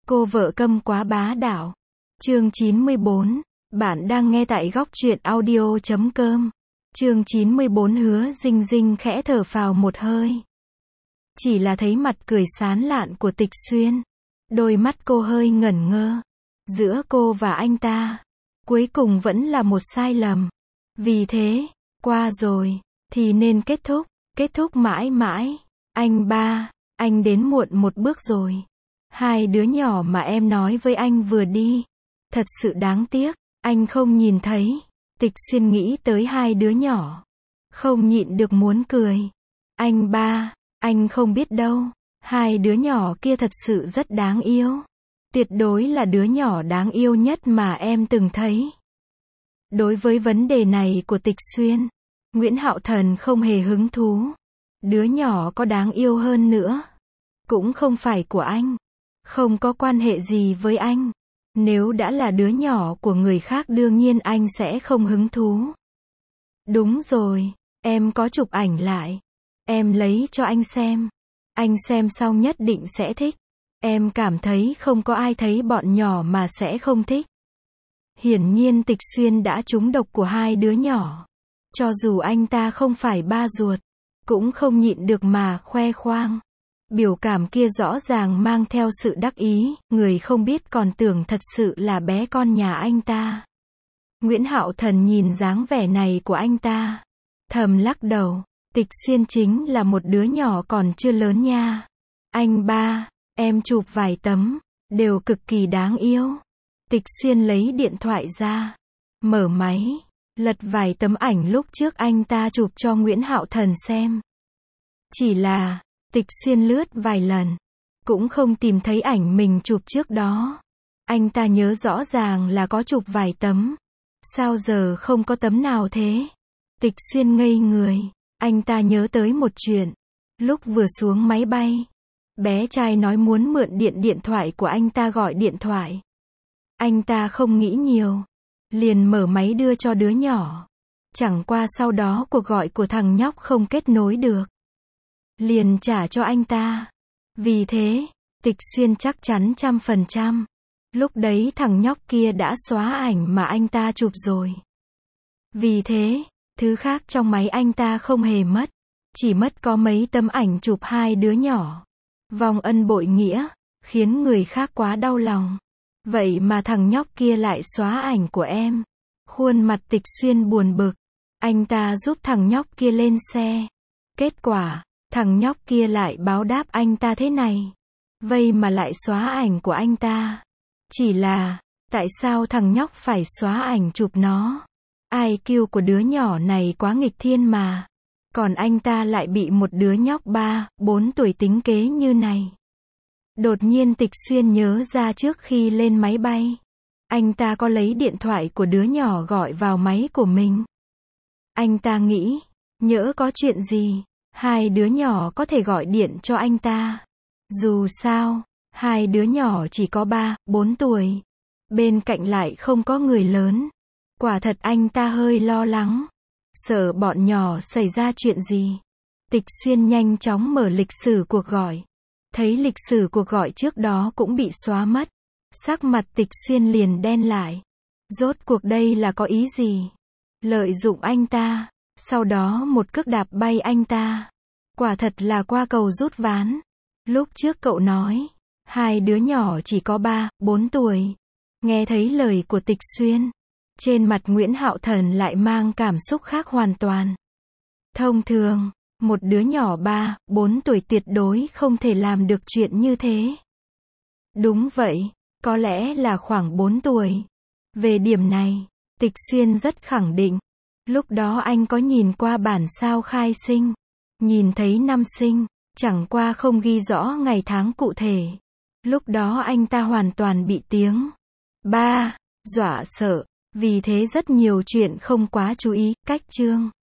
Cô vợ câm quá bá đạo. Chương 94. Bạn đang nghe tại góc truyện audio.com. Chương 94. Hứa Dinh Dinh khẽ thở phào một hơi. Chỉ là thấy mặt cười sán lạn của Tịch Xuyên. Đôi mắt cô hơi ngẩn ngơ. Giữa cô và anh ta, cuối cùng vẫn là một sai lầm. Vì thế, qua rồi, thì nên kết thúc mãi mãi. Anh ba, anh đến muộn một bước rồi. Hai đứa nhỏ mà em nói với anh vừa đi. Thật sự đáng tiếc, anh không nhìn thấy. Tịch Xuyên nghĩ tới hai đứa nhỏ. Không nhịn được muốn cười. Anh ba, anh không biết đâu. Hai đứa nhỏ kia thật sự rất đáng yêu. Tuyệt đối là đứa nhỏ đáng yêu nhất mà em từng thấy. Đối với vấn đề này của Tịch Xuyên, Nguyễn Hạo Thần không hề hứng thú. Đứa nhỏ có đáng yêu hơn nữa, cũng không phải của anh. Không có quan hệ gì với anh. Nếu đã là đứa nhỏ của người khác đương nhiên anh sẽ không hứng thú. Đúng rồi, em có chụp ảnh lại. Em lấy cho anh xem. Anh xem xong nhất định sẽ thích. Em cảm thấy không có ai thấy bọn nhỏ mà sẽ không thích. Hiển nhiên Tịch Xuyên đã trúng độc của hai đứa nhỏ. Cho dù anh ta không phải ba ruột, cũng không nhịn được mà khoe khoang. Biểu cảm kia rõ ràng mang theo sự đắc ý, người không biết còn tưởng thật sự là bé con nhà anh ta. Nguyễn Hạo Thần nhìn dáng vẻ này của anh ta, thầm lắc đầu, Tịch Xuyên chính là một đứa nhỏ còn chưa lớn nha. Anh ba, em chụp vài tấm, đều cực kỳ đáng yêu. Tịch Xuyên lấy điện thoại ra, mở máy, lật vài tấm ảnh lúc trước anh ta chụp cho Nguyễn Hạo Thần xem. Chỉ là, Tịch Xuyên lướt vài lần, cũng không tìm thấy ảnh mình chụp trước đó. Anh ta nhớ rõ ràng là có chụp vài tấm. Sao giờ không có tấm nào thế? Tịch Xuyên ngây người. Anh ta nhớ tới một chuyện. Lúc vừa xuống máy bay, bé trai nói muốn mượn điện thoại của anh ta gọi điện thoại. Anh ta không nghĩ nhiều, liền mở máy đưa cho đứa nhỏ. Chẳng qua sau đó cuộc gọi của thằng nhóc không kết nối được, liền trả cho anh ta. Vì thế, Tịch Xuyên chắc chắn 100%. Lúc đấy thằng nhóc kia đã xóa ảnh mà anh ta chụp rồi. Vì thế, thứ khác trong máy anh ta không hề mất. Chỉ mất có mấy tấm ảnh chụp hai đứa nhỏ. Vong ân bội nghĩa, khiến người khác quá đau lòng. Vậy mà thằng nhóc kia lại xóa ảnh của em. Khuôn mặt Tịch Xuyên buồn bực. Anh ta giúp thằng nhóc kia lên xe. Kết quả, thằng nhóc kia lại báo đáp anh ta thế này. Vậy mà lại xóa ảnh của anh ta. Chỉ là, tại sao thằng nhóc phải xóa ảnh chụp nó? IQ của đứa nhỏ này quá nghịch thiên mà. Còn anh ta lại bị một đứa nhóc 3, 4 tuổi tính kế như này. Đột nhiên Tịch Xuyên nhớ ra trước khi lên máy bay, anh ta có lấy điện thoại của đứa nhỏ gọi vào máy của mình. Anh ta nghĩ, nhỡ có chuyện gì, hai đứa nhỏ có thể gọi điện cho anh ta. Dù sao, hai đứa nhỏ chỉ có 3, 4 tuổi. Bên cạnh lại không có người lớn. Quả thật anh ta hơi lo lắng. Sợ bọn nhỏ xảy ra chuyện gì. Tịch Xuyên nhanh chóng mở lịch sử cuộc gọi. Thấy lịch sử cuộc gọi trước đó cũng bị xóa mất. Sắc mặt Tịch Xuyên liền đen lại. Rốt cuộc đây là có ý gì? Lợi dụng anh ta, sau đó một cước đạp bay anh ta. Quả thật là qua cầu rút ván. Lúc trước cậu nói, hai đứa nhỏ chỉ có 3, 4 tuổi. Nghe thấy lời của Tịch Xuyên, trên mặt Nguyễn Hạo Thần lại mang cảm xúc khác hoàn toàn. Thông thường, một đứa nhỏ 3, 4 tuổi tuyệt đối không thể làm được chuyện như thế. Đúng vậy, có lẽ là khoảng 4 tuổi. Về điểm này, Tịch Xuyên rất khẳng định. Lúc đó anh có nhìn qua bản sao khai sinh, nhìn thấy năm sinh, chẳng qua không ghi rõ ngày tháng cụ thể. Lúc đó anh ta hoàn toàn bị tiếng 3 dọa sợ, vì thế rất nhiều chuyện không quá chú ý. Cách chương